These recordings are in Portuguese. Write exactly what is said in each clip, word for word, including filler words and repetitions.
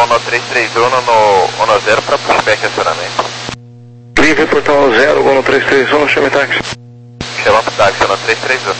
no três três um no Ono zero para pushback e acionamento. Livre portão zero, Ono três três um, chame táxi. Chama pro táxi no três três um.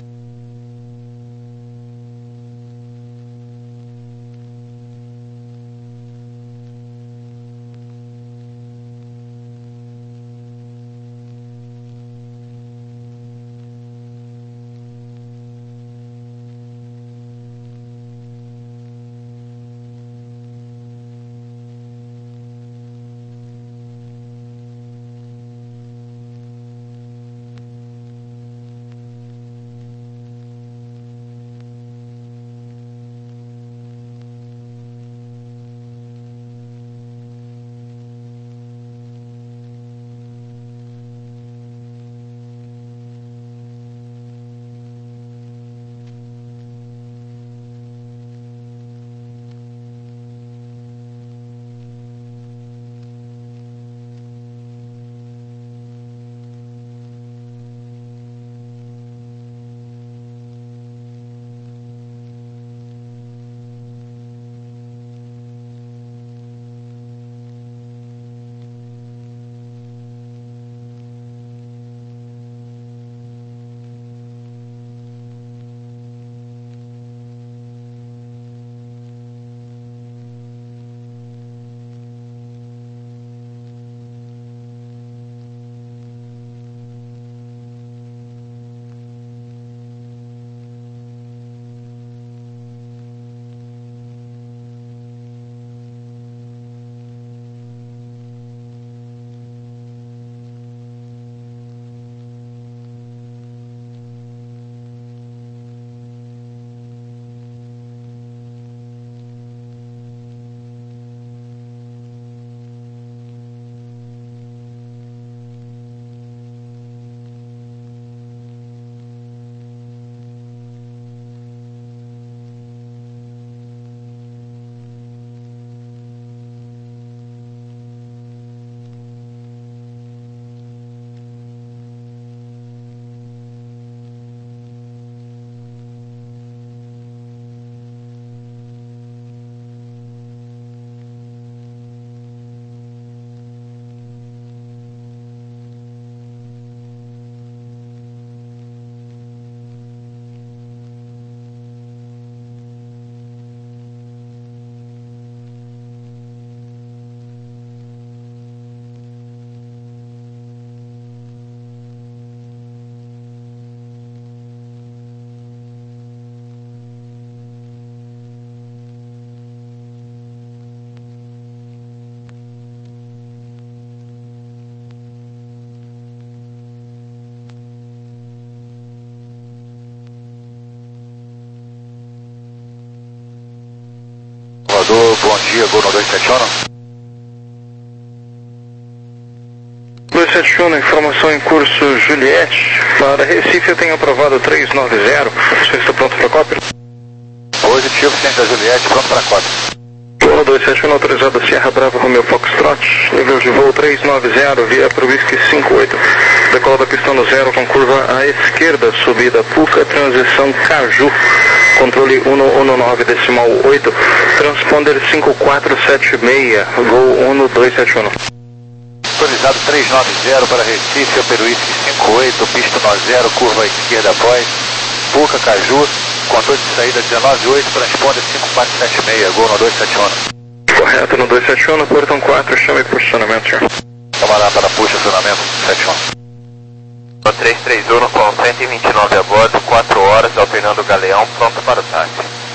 Bom dia, Gol no dois sete um. dois sete um, informação em curso Juliette. Para Recife eu tenho aprovado três nove zero. Você está pronto para a cópia? Positivo, ciência Juliette, pronto para a cópia. Gol dois sete um, autorizado Sierra Brava Romeo Foxtrot. Nível de voo três nove zero, via para o Whisky cinco oito. Decola da pistão no zero com curva à esquerda, subida Puca, transição Caju. Controle um um nove decimal oito, transponder cinco quatro sete seis, Gol um dois sete um. Autorizado três nove zero para Recife, Peruísque cinco oito, pista no zero, curva à esquerda após, Puca, Caju, controle de saída dezenove oito, transponder cinco quatro sete seis, Gol no dois sete um. Correto, no dois sete um, portão quatro, chame por acionamento, senhor. Toma lá para puxa, acionamento sete um. No três três um, com cento e vinte e nove a bordo, quatro horas, alternando o galeão, pronto para o táxi.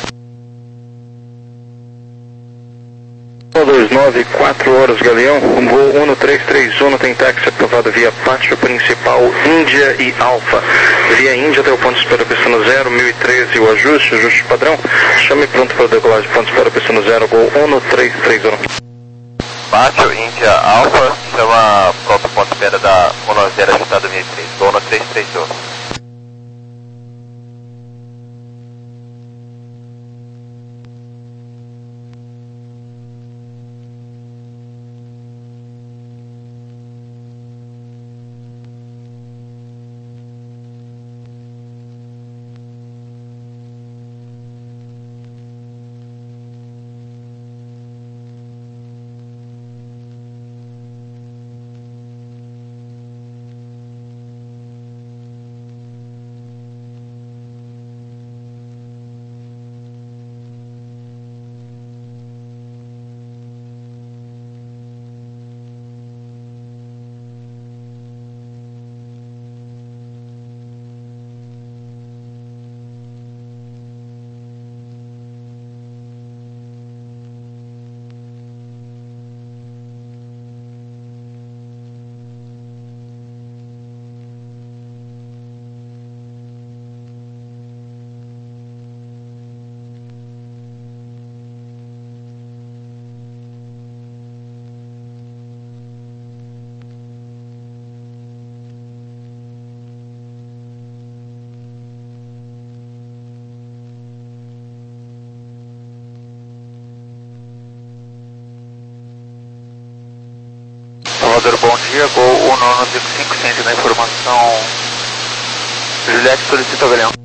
um dois nove, quatro horas, Galeão, voo um três três um, tem táxi aprovado via pátio principal Índia e Alfa. Via Índia até o ponto de espera pista no zero, mil e treze o ajuste, ajuste padrão. Chame pronto para decolagem, ponto de espera pista no zero, Gol um três três um. Pátio Índia Alfa, chama pronto ponto de espera da Ono zero ajustado mil e treze, Gol no três três um. Transponder, bom dia, Gol um nove cinco cinco, ciente da informação. Juliette solicita o Galeão.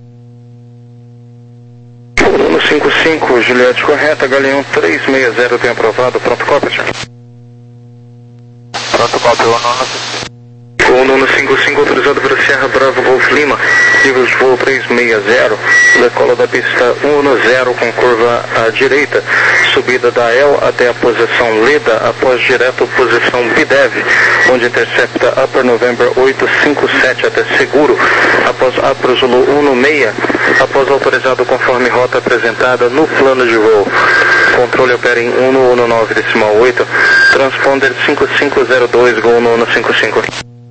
um nove cinco cinco, Juliette correta, Galeão três seis zero tem aprovado, pronto, cópia, senhor. Pronto, cópia, um nove cinco cinco. Gol nove cinco cinco, autorizado para Sierra Bravo Golf Lima, nível de voo três seis zero, decola da pista um zero com curva à direita, subida da E L até a posição Leda, após direto posição B D E V, onde intercepta Upper November oito cinco sete até seguro, após Apro Zulu um seis, após autorizado conforme rota apresentada no plano de voo. Controle opera em um um nove decimal oito, transponder cinco cinco zero dois, Gol nove cinco cinco.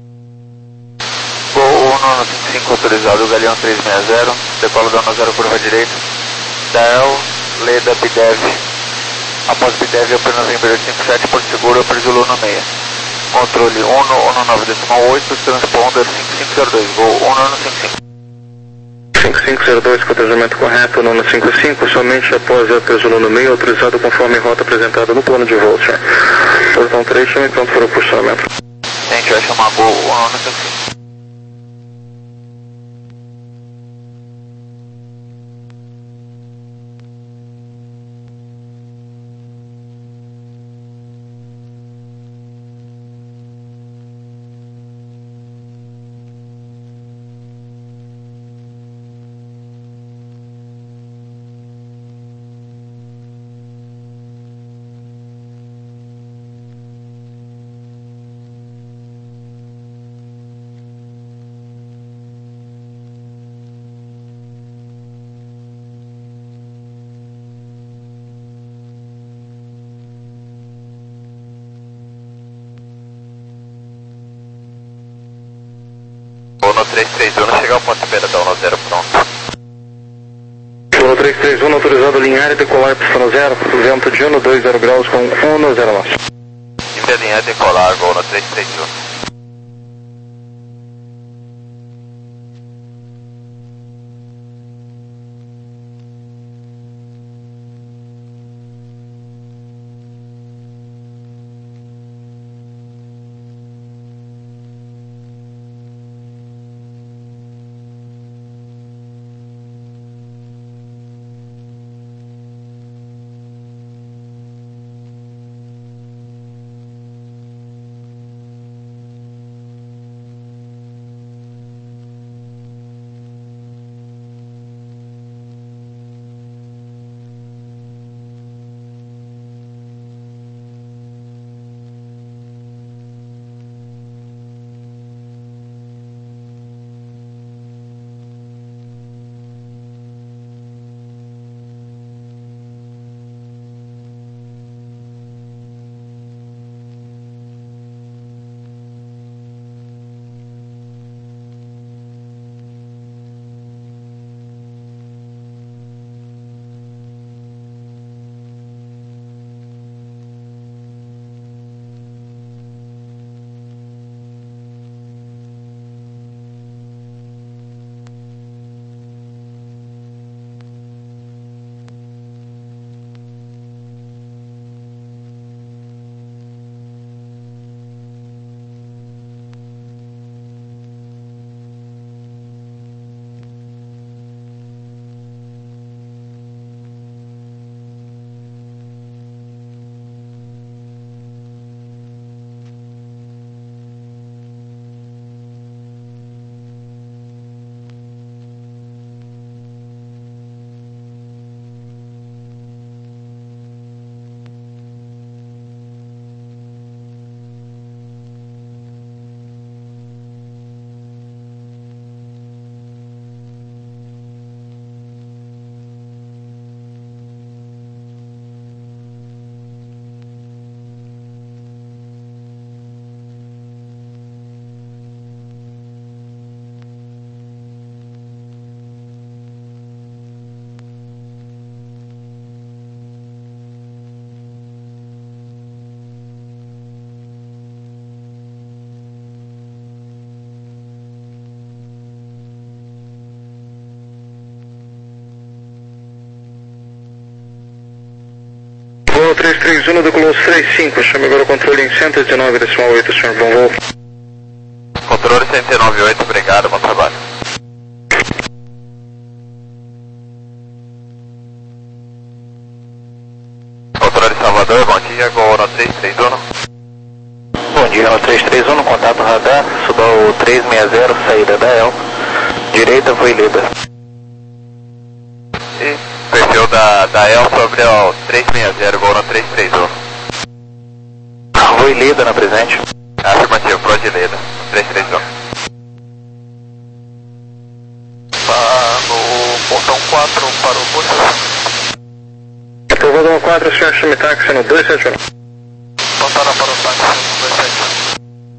Gol um nove cinco cinco, autorizado, Galeão três seis zero, decola da um zero curva direita, da E L, Leda, B D E V, após B D E V, Upper November oito cinco sete, Porto Seguro, Upper Zulu um seis. Controle um um nove decimal oito, transponder cinco cinco zero dois, Gol um nove cinco cinco. cinco cinco zero dois, cotejamento correto, nove cinco cinco, somente após a Zulu no meio, autorizado conforme rota apresentada no plano de voo, senhor. Portão três, chame pronto para o posicionamento. A gente vai chamar Gol um nove cinco cinco. Uno três três um, chegar ao ponto de espera da um zero, pronto. Uno três três um, autorizado alinhar e decolar pista no zero, vento de um dois zero graus com um zero nove. Nível alinhar e decolar, Gol no três três um. no três três um, decolou três cinco, chame agora o controle em cento e dezenove vírgula oito, senhor, bom voo. Controle cento e dezenove vírgula oito, obrigado, bom trabalho. Controle Salvador, bom dia, Gol no três três um. Bom dia, no três três um, contato radar, suba o três seis zero, saída da El, direita, foi líder. E perfil da, da El sobre o três seis zero, Gol no três três um. Foi líder na presente. Afirmativo, pro de líder, três três um. No portão quatro para o posto. Salvador quatro, senhor, chame táxi no dois sete um. Pontará para o táxi no dois sete um.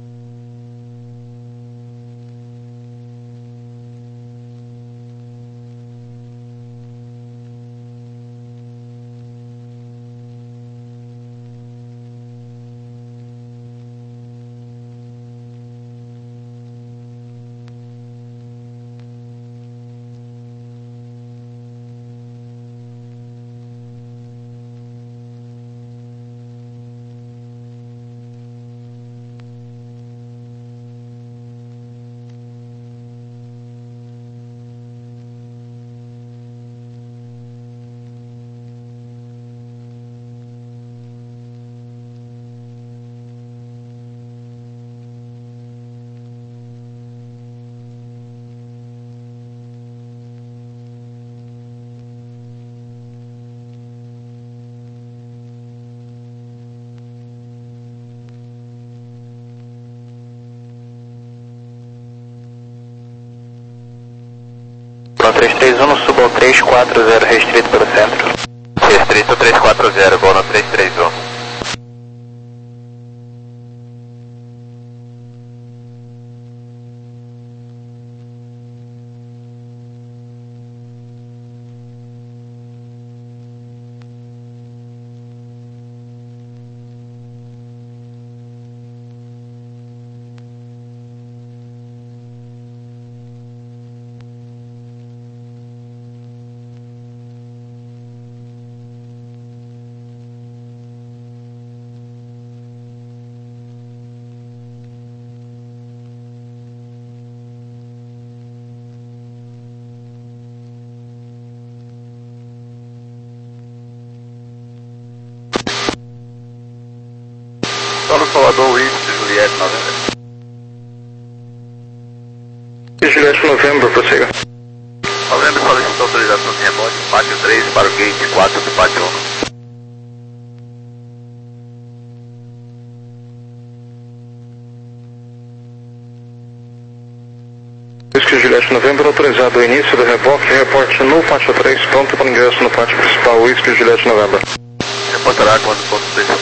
três três um, suba ao três quatro zero, restrito para o centro. Restrito três quatro zero, Gol no três três um. Solo Salvador, Whisky, Juliette, novembro. Juliette, novembro, prossiga. Novembro solicitou autorização de rebote, pátio três para o gate quatro do pátio um. Whisky, Juliette, novembro, autorizado o início do reboque, reporte no pátio três, pronto para ingresso no pátio principal, Whisky, Juliette, novembro. Reportará quando for possível.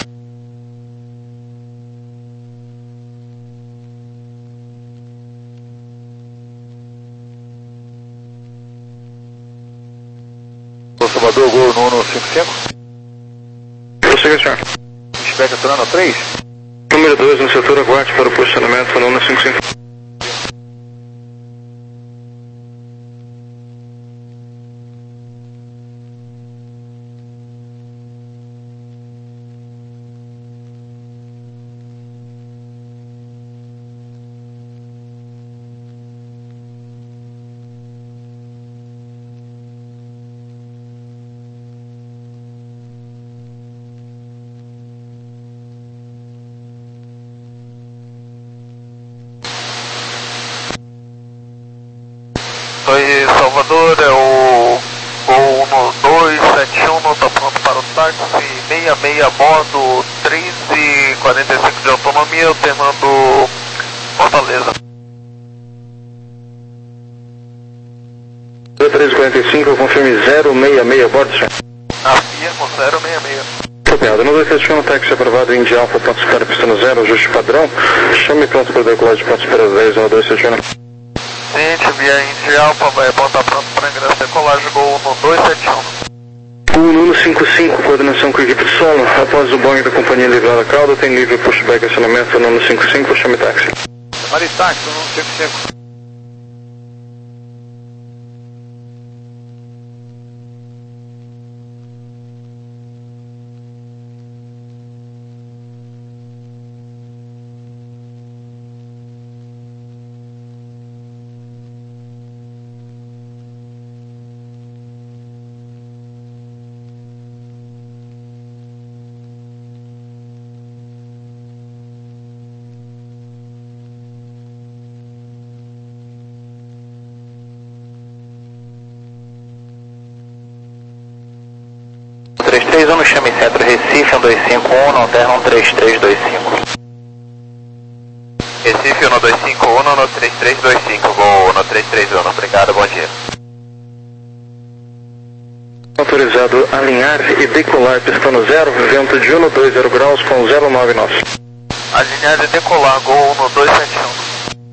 Salvador, Gol no um cinco cinco. Prossiga, senhor. Spec aturando três. Número dois, no setor, aguarde para o posicionamento no um cinco cinco. Oi, Salvador, é o Gol no dois sete um, não está pronto para o táxi, sessenta e seis a bordo, três e quarenta e cinco de autonomia, alternando Fortaleza. três e quarenta e cinco, confirme zero seis seis a bordo, senhor. Afirmo zero seis seis. Copiado, no dois sete um, táxi aprovado, Indy Alfa, ponto espera, pista no zero, ajuste padrão, chame pronto para decolagem, ponto espera dez, no dois sete um. Ciente, via Indy Alfa, vai apontar pronto para ingresso e decolagem, Gol no dois sete um. O Nuno cinco cinco, coordenação com equipe de solo, após o Boeing da companhia livrar a cauda, tem livre pushback acionamento, Nuno cinco cinco, chame táxi. Maritáxi, Nuno cinco cinco. três um, chame centro Recife, um dois cinco um, não terra um três três dois cinco. Recife, um dois cinco um, no três três dois cinco, vou no três três um, obrigado, bom dia. Autorizado alinhar e decolar pista no zero, vento de um dois zero graus com zero nove nós. Alinhar e decolar, gol no dois sete um.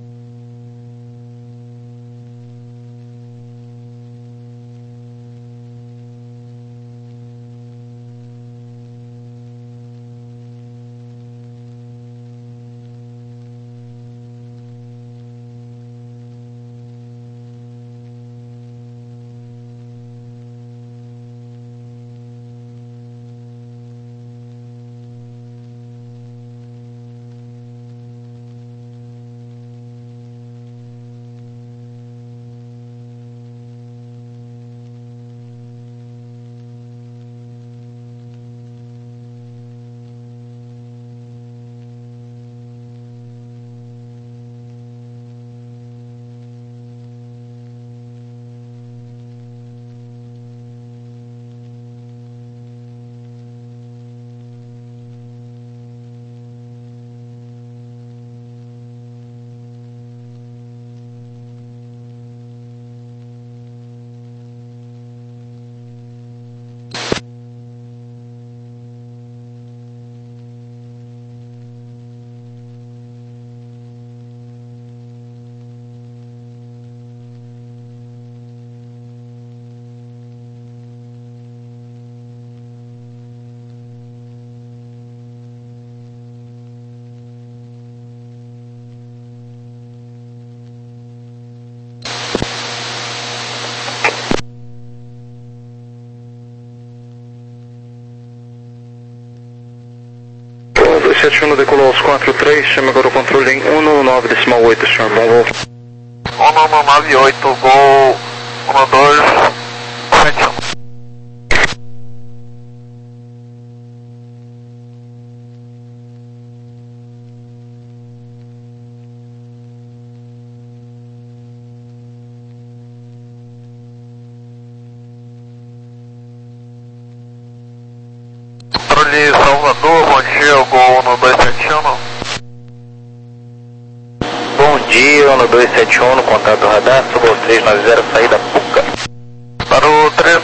dois sete um decolou aos quatro três, chame agora o controle em um nove decimal oito, senhor, bom voo. um nove oito, gol um dois sete um. Controle Salvador, bom dia, o gol no dois sete um, não? Bom dia, no dois sete um, no contato radar, Sul três nove zero, saída Puca.